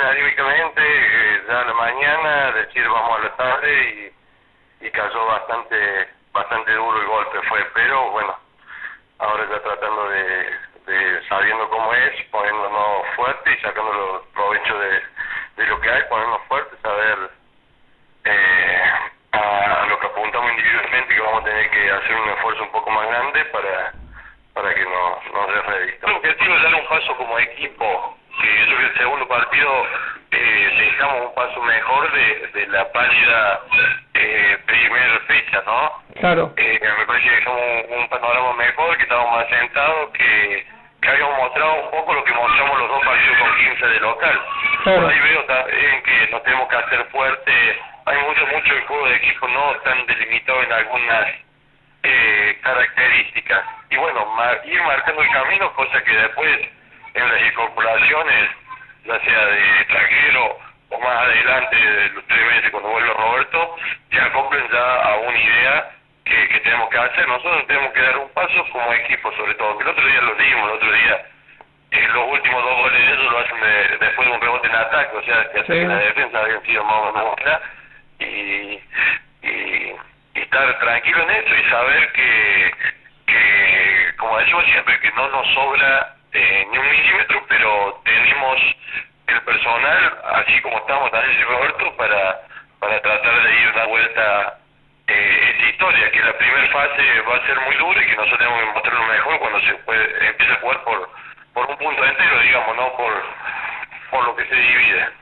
anímicamente, ya a la mañana, decir vamos a la tarde y cayó bastante duro el golpe fue, pero bueno, ahora ya tratando de sabiendo cómo es, poniéndonos fuerte y sacando los provecho de lo que hay, ponernos fuertes, saber a lo que apuntamos individualmente, que vamos a tener que hacer un esfuerzo un poco más grande para que nos dé rédito. El objetivo es dar un paso como equipo, que yo creo que el segundo partido dejamos un paso mejor de la pálida primera fecha, ¿no? Claro. Me parece que dejamos un panorama mejor, que estábamos más sentados, que habíamos mostrado un poco lo que mostramos los dos partidos con 15 de local. Claro. Por ahí veo también que nos tenemos que hacer fuerte, hay mucho el juego de equipo no tan delimitado en algunas características. Y bueno, ir marcando el camino, cosa que después en las incorporaciones, ya sea de extranjero o más adelante de los 3 meses cuando vuelva Roberto, se acoplen ya a una idea que tenemos que hacer. Nosotros tenemos que dar un paso como equipo, sobre todo, que el otro día lo dimos, el otro día los últimos 2 goles de ellos lo hacen después de un rebote en ataque, o sea, que sí. La defensa habían sido más o menos buena, y estar tranquilo en eso y saber que como decimos siempre, que no nos sobra ni un milímetro, pero tenemos el personal, así como estamos también Roberto, para tratar de ir una vuelta esta historia, que la primera fase va a ser muy dura y que nosotros tenemos que mostrarlo mejor cuando empiece a jugar por un punto entero, digamos, no por lo que se divide.